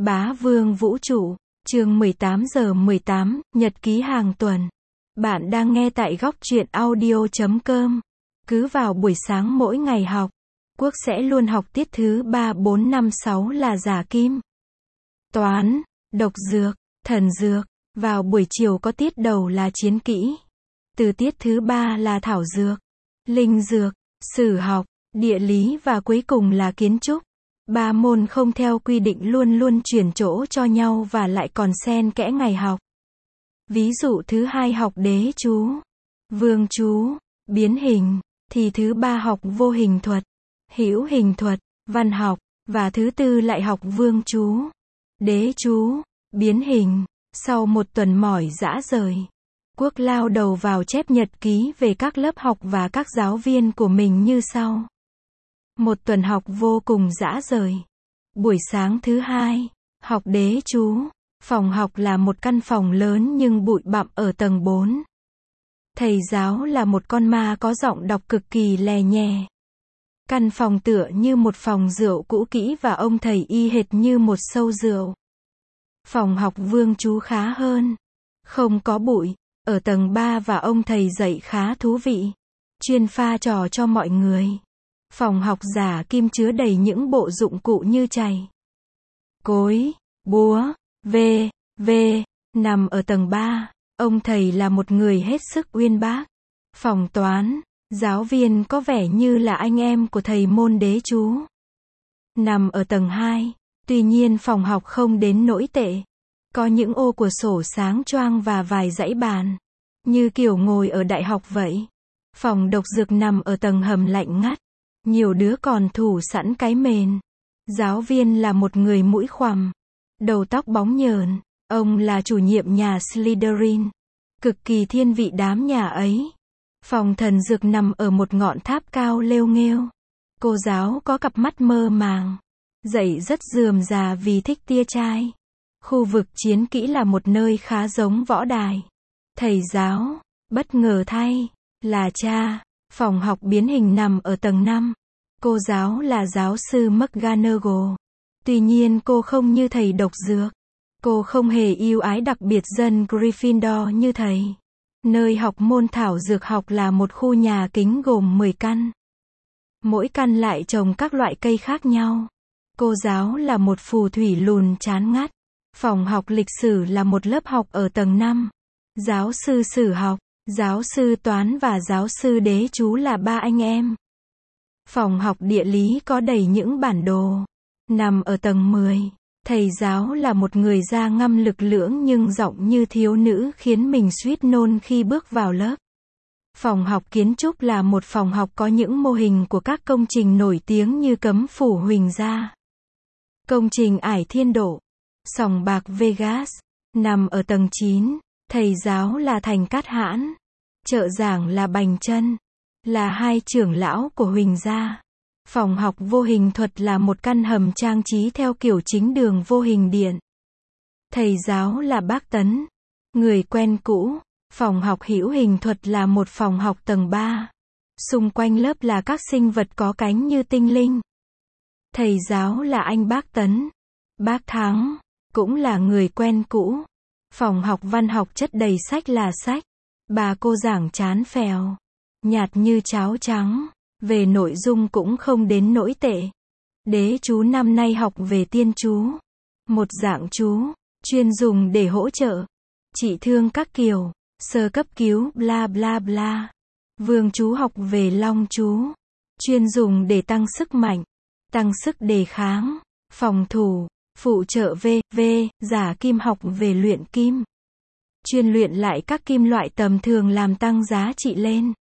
Bá vương vũ trụ, chương 18 giờ 18, nhật ký hàng tuần. Bạn đang nghe tại góc truyện audio.com. Cứ vào buổi sáng mỗi ngày học, Quốc sẽ luôn học tiết thứ 3, 4, 5, 6 là giả kim, toán, độc dược, thần dược. Vào buổi chiều có tiết đầu là chiến kỹ. Từ tiết thứ 3 là thảo dược, linh dược, sử học, địa lý và cuối cùng là kiến trúc. 3 môn không theo quy định luôn luôn chuyển chỗ cho nhau và lại còn xen kẽ ngày học. Ví dụ thứ 2 học đế chú, vương chú, biến hình, thì thứ 3 học vô hình thuật, hữu hình thuật, văn học, và thứ 4 lại học vương chú, đế chú, biến hình. Sau một tuần mỏi rã rời, Quốc lao đầu vào chép nhật ký về các lớp học và các giáo viên của mình như sau. Một tuần học vô cùng rã rời. Buổi sáng thứ 2, học đế chú. Phòng học là một căn phòng lớn nhưng bụi bặm ở tầng 4. Thầy giáo là một con ma có giọng đọc cực kỳ lè nhè. Căn phòng tựa như một phòng rượu cũ kỹ và ông thầy y hệt như một sâu rượu. Phòng học vương chú khá hơn. Không có bụi. Ở tầng 3 và ông thầy dạy khá thú vị. Chuyên pha trò cho mọi người. Phòng học giả kim chứa đầy những bộ dụng cụ như chày, cối, búa, v.v. Nằm ở tầng 3, ông thầy là một người hết sức uyên bác. Phòng toán, giáo viên có vẻ như là anh em của thầy môn đế chú. Nằm ở tầng 2, tuy nhiên phòng học không đến nỗi tệ. Có những ô của sổ sáng choang và vài dãy bàn, như kiểu ngồi ở đại học vậy. Phòng độc dược nằm ở tầng hầm lạnh ngắt. Nhiều đứa còn thủ sẵn cái mền. Giáo viên là một người mũi khoằm, đầu tóc bóng nhờn. Ông là chủ nhiệm nhà Slytherin, cực kỳ thiên vị đám nhà ấy. Phòng thần dược nằm ở một ngọn tháp cao lêu nghêu. Cô giáo có cặp mắt mơ màng, dạy rất rườm rà vì thích tia chai. Khu vực chiến kỹ là một nơi khá giống võ đài. Thầy giáo, bất ngờ thay, là cha. Phòng học biến hình nằm ở tầng 5. Cô giáo là giáo sư McGonagall. Tuy nhiên cô không như thầy độc dược. Cô không hề yêu ái đặc biệt dân Gryffindor như thầy. Nơi học môn thảo dược học là một khu nhà kính gồm 10 căn. Mỗi căn lại trồng các loại cây khác nhau. Cô giáo là một phù thủy lùn chán ngắt. Phòng học lịch sử là một lớp học ở tầng 5. Giáo sư sử học, giáo sư toán và giáo sư đế chú là 3 anh em. Phòng học địa lý có đầy những bản đồ. Nằm ở tầng 10. Thầy giáo là một người da ngăm lực lưỡng nhưng giọng như thiếu nữ khiến mình suýt nôn khi bước vào lớp. Phòng học kiến trúc là một phòng học có những mô hình của các công trình nổi tiếng như Cấm Phủ Huỳnh Gia, công trình Ải Thiên Độ, sòng bạc Vegas. Nằm ở tầng 9. Thầy giáo là Thành Cát Hãn. Trợ giảng là Bành Chân, là hai trưởng lão của Huỳnh gia. Phòng học vô hình thuật là một căn hầm trang trí theo kiểu chính đường vô hình điện. Thầy giáo là bác Tấn, người quen cũ. Phòng học hữu hình thuật là một phòng học tầng 3. Xung quanh lớp là các sinh vật có cánh như tinh linh. Thầy giáo là anh bác Tấn, bác Thắng, cũng là người quen cũ. Phòng học văn học chất đầy sách là sách. Bà cô giảng chán phèo, nhạt như cháo trắng. Về nội dung cũng không đến nỗi tệ. Đế chú năm nay học về tiên chú, một dạng chú, chuyên dùng để hỗ trợ trị thương các kiểu, sơ cấp cứu bla bla bla. Vương chú học về long chú, chuyên dùng để tăng sức mạnh, tăng sức đề kháng, phòng thủ, phụ trợ v.v. Giả kim học về luyện kim, chuyên luyện lại các kim loại tầm thường làm tăng giá trị lên.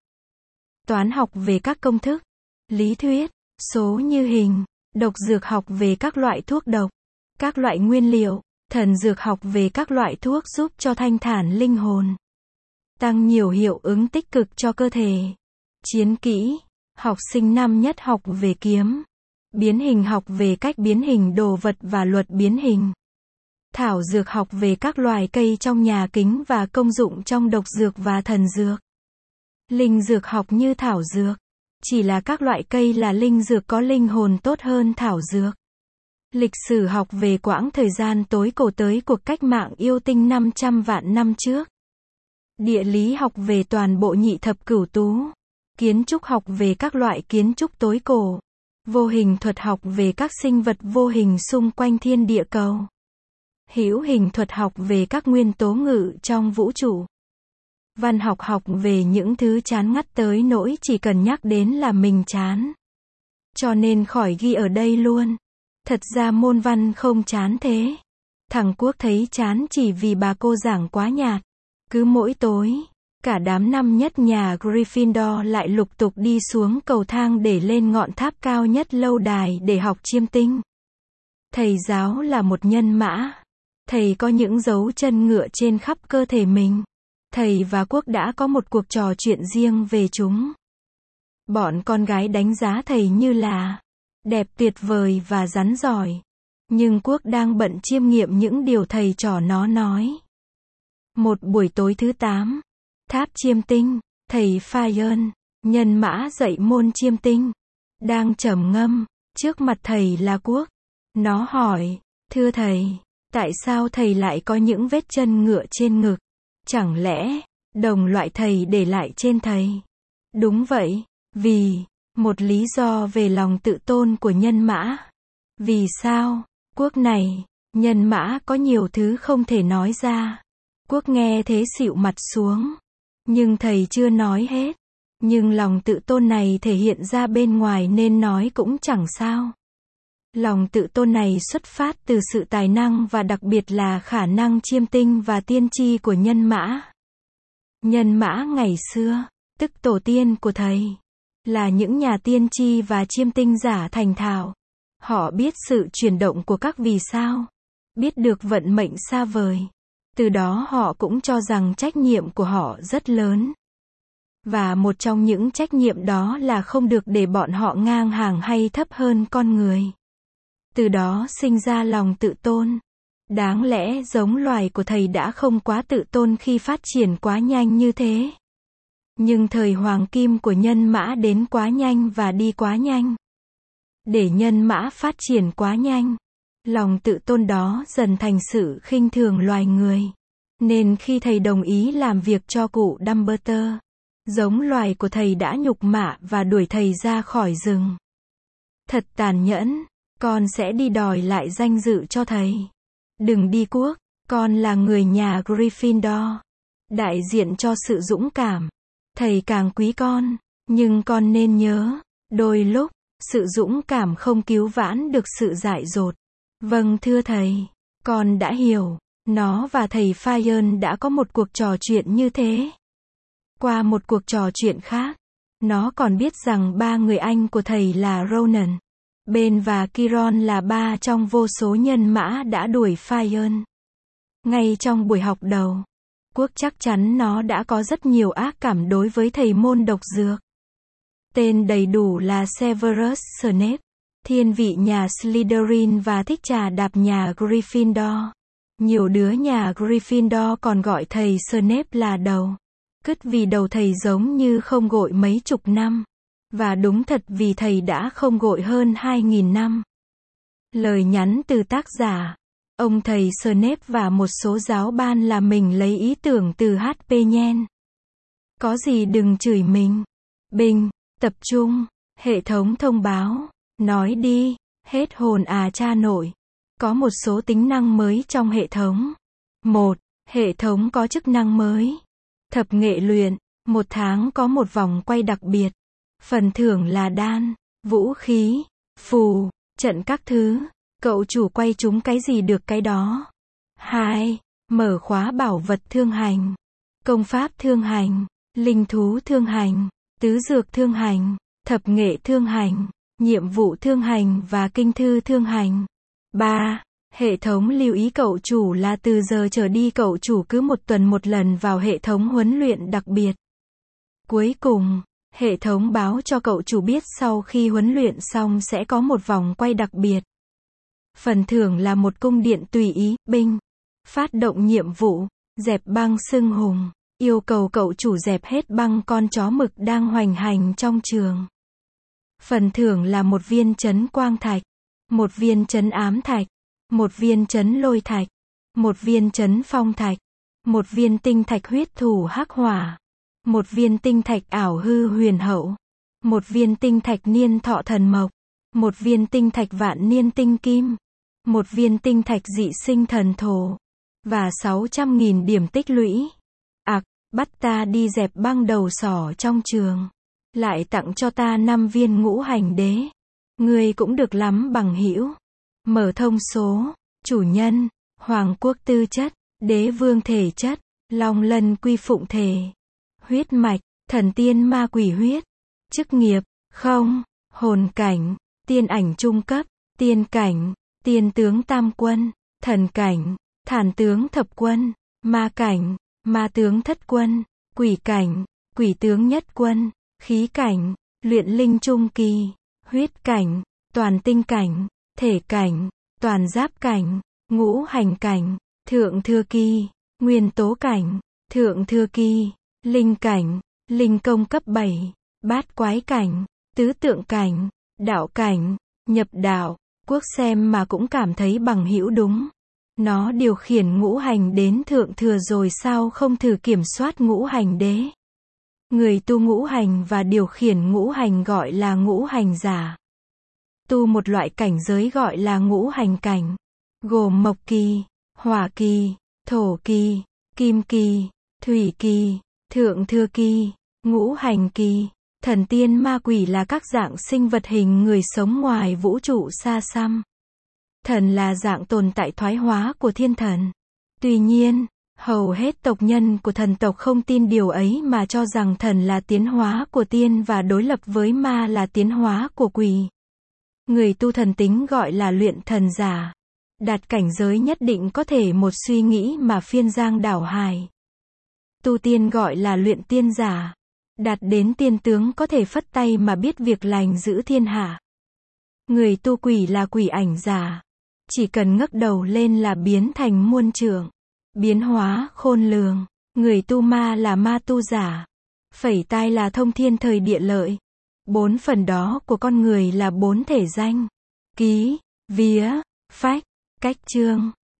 Toán học về các công thức, lý thuyết, số như hình. Độc dược học về các loại thuốc độc, các loại nguyên liệu. Thần dược học về các loại thuốc giúp cho thanh thản linh hồn, tăng nhiều hiệu ứng tích cực cho cơ thể. Chiến kỹ, học sinh năm nhất học về kiếm. Biến hình học về cách biến hình đồ vật và luật biến hình. Thảo dược học về các loài cây trong nhà kính và công dụng trong độc dược và thần dược. Linh dược học như thảo dược, chỉ là các loại cây là linh dược có linh hồn tốt hơn thảo dược. Lịch sử học về quãng thời gian tối cổ tới cuộc cách mạng yêu tinh 500 vạn năm trước. Địa lý học về toàn bộ nhị thập cửu tú. Kiến trúc học về các loại kiến trúc tối cổ. Vô hình thuật học về các sinh vật vô hình xung quanh thiên địa cầu. Hữu hình thuật học về các nguyên tố ngự trong vũ trụ. Văn học học về những thứ chán ngắt tới nỗi chỉ cần nhắc đến là mình chán. Cho nên khỏi ghi ở đây luôn. Thật ra môn văn không chán thế. Thằng Quốc thấy chán chỉ vì bà cô giảng quá nhạt. Cứ mỗi tối, cả đám năm nhất nhà Gryffindor lại lục tục đi xuống cầu thang để lên ngọn tháp cao nhất lâu đài để học chiêm tinh. Thầy giáo là một nhân mã. Thầy có những dấu chân ngựa trên khắp cơ thể mình. Thầy và Quốc đã có một cuộc trò chuyện riêng về chúng. Bọn con gái đánh giá thầy như là đẹp tuyệt vời và rắn giỏi. Nhưng Quốc đang bận chiêm nghiệm những điều thầy trò nó nói. Một buổi tối thứ 8, tháp chiêm tinh, thầy Fayern, nhân mã dạy môn chiêm tinh, đang trầm ngâm, trước mặt thầy là Quốc. Nó hỏi, thưa thầy, tại sao thầy lại có những vết chân ngựa trên ngực? Chẳng lẽ, đồng loại thầy để lại trên thầy? Đúng vậy, vì, một lý do về lòng tự tôn của nhân mã. Vì sao? Quốc này, nhân mã có nhiều thứ không thể nói ra. Quốc nghe thế xịu mặt xuống. Nhưng thầy chưa nói hết. Nhưng lòng tự tôn này thể hiện ra bên ngoài nên nói cũng chẳng sao. Lòng tự tôn này xuất phát từ sự tài năng và đặc biệt là khả năng chiêm tinh và tiên tri của nhân mã. Nhân mã ngày xưa, tức tổ tiên của thầy, là những nhà tiên tri và chiêm tinh giả thành thạo. Họ biết sự chuyển động của các vì sao, biết được vận mệnh xa vời. Từ đó họ cũng cho rằng trách nhiệm của họ rất lớn. Và một trong những trách nhiệm đó là không được để bọn họ ngang hàng hay thấp hơn con người. Từ đó sinh ra lòng tự tôn. Đáng lẽ giống loài của thầy đã không quá tự tôn khi phát triển quá nhanh như thế. Nhưng thời hoàng kim của nhân mã đến quá nhanh và đi quá nhanh. Để nhân mã phát triển quá nhanh, lòng tự tôn đó dần thành sự khinh thường loài người. Nên khi thầy đồng ý làm việc cho cụ Dumbledore, giống loài của thầy đã nhục mạ và đuổi thầy ra khỏi rừng. Thật tàn nhẫn, con sẽ đi đòi lại danh dự cho thầy. Đừng đi Quốc, con là người nhà Gryffindor, đại diện cho sự dũng cảm. Thầy càng quý con, nhưng con nên nhớ, đôi lúc, sự dũng cảm không cứu vãn được sự dại dột. Vâng thưa thầy, con đã hiểu. Nó và thầy Fayern đã có một cuộc trò chuyện như thế. Qua một cuộc trò chuyện khác, nó còn biết rằng ba người anh của thầy là Ronan, Ben và Kiron là ba trong vô số nhân mã đã đuổi Fayern. Ngay trong buổi học đầu, Quốc chắc chắn nó đã có rất nhiều ác cảm đối với thầy môn độc dược. Tên đầy đủ là Severus Snape, thiên vị nhà Slytherin và thích trà đạp nhà Gryffindor. Nhiều đứa nhà Gryffindor còn gọi thầy Snape là đầu. Cứt vì đầu thầy giống như không gội mấy chục năm. Và đúng thật vì thầy đã không gội hơn 2.000 năm. Lời nhắn từ tác giả. Ông thầy Snape và một số giáo ban là mình lấy ý tưởng từ HP nhen. Có gì đừng chửi mình. Bình, tập trung, hệ thống thông báo. Nói đi, hết hồn à cha nội. Có một số tính năng mới trong hệ thống. 1. Hệ thống có chức năng mới. Thập nghệ luyện. Một tháng có một vòng quay đặc biệt. Phần thưởng là đan, vũ khí, phù, trận các thứ. Cậu chủ quay chúng cái gì được cái đó. 2. Mở khóa bảo vật thương hành. Công pháp thương hành. Linh thú thương hành. Tứ dược thương hành. Thập nghệ thương hành. Nhiệm vụ thương hành và kinh thư thương hành. 3. Hệ thống lưu ý cậu chủ là từ giờ trở đi cậu chủ cứ một tuần một lần vào hệ thống huấn luyện đặc biệt. Cuối cùng, hệ thống báo cho cậu chủ biết sau khi huấn luyện xong sẽ có một vòng quay đặc biệt. Phần thưởng là một cung điện tùy ý, binh. Phát động nhiệm vụ, dẹp băng xưng hùng. Yêu cầu cậu chủ dẹp hết băng con chó mực đang hoành hành trong trường. Phần thưởng là một viên chấn quang thạch. một viên trấn ám thạch, một viên trấn lôi thạch, một viên trấn phong thạch, một viên tinh thạch huyết thủ hắc hỏa, một viên tinh thạch ảo hư huyền hậu, một viên tinh thạch niên thọ thần mộc, một viên tinh thạch vạn niên tinh kim, một viên tinh thạch dị sinh thần thổ, và 600.000 điểm tích lũy. Bắt ta đi dẹp băng đầu sỏ trong trường. Lại tặng cho ta 5 viên ngũ hành đế. Ngươi cũng được lắm bằng hữu. Mở thông số. Chủ nhân. Hoàng quốc tư chất. Đế vương thể chất. Long lân quy phụng thể. Huyết mạch. Thần tiên ma quỷ huyết. Chức nghiệp. Không. Hồn cảnh. Tiên ảnh trung cấp. Tiên cảnh. Tiên tướng tam quân. Thần cảnh. Thản tướng thập quân. Ma cảnh. Ma tướng thất quân. Quỷ cảnh. Quỷ tướng nhất quân. Khí cảnh. Luyện linh trung kỳ. Huyết cảnh. Toàn tinh cảnh. Thể cảnh. Toàn giáp cảnh. Ngũ hành cảnh. Thượng thừa kỳ. Nguyên tố cảnh. Thượng thừa kỳ. Linh cảnh. Linh công cấp 7. Bát quái cảnh. Tứ tượng cảnh. Đạo cảnh. Nhập đạo. Quốc xem mà cũng cảm thấy bằng hữu đúng. Nó điều khiển ngũ hành đến thượng thừa rồi sao không thử kiểm soát ngũ hành đế? Người tu ngũ hành và điều khiển ngũ hành gọi là ngũ hành giả. Tu một loại cảnh giới gọi là ngũ hành cảnh, gồm mộc kỳ, hỏa kỳ, thổ kỳ, kim kỳ, thủy kỳ, thượng thừa kỳ, ngũ hành kỳ. Thần tiên ma quỷ là các dạng sinh vật hình người sống ngoài vũ trụ xa xăm. Thần là dạng tồn tại thoái hóa của thiên thần. Tuy nhiên, hầu hết tộc nhân của thần tộc không tin điều ấy mà cho rằng thần là tiến hóa của tiên và đối lập với ma là tiến hóa của quỷ. Người tu thần tính gọi là luyện thần giả. Đạt cảnh giới nhất định có thể một suy nghĩ mà phiên giang đảo hải. Tu tiên gọi là luyện tiên giả. Đạt đến tiên tướng có thể phất tay mà biết việc lành giữ thiên hạ. Người tu quỷ là quỷ ảnh giả. Chỉ cần ngước đầu lên là biến thành muôn trượng. Biến hóa khôn lường. Người tu ma là ma tu giả. Phẩy tai là thông thiên thời địa lợi. 4 phần đó của con người là 4 thể danh. Ký, vía, phách, cách chương.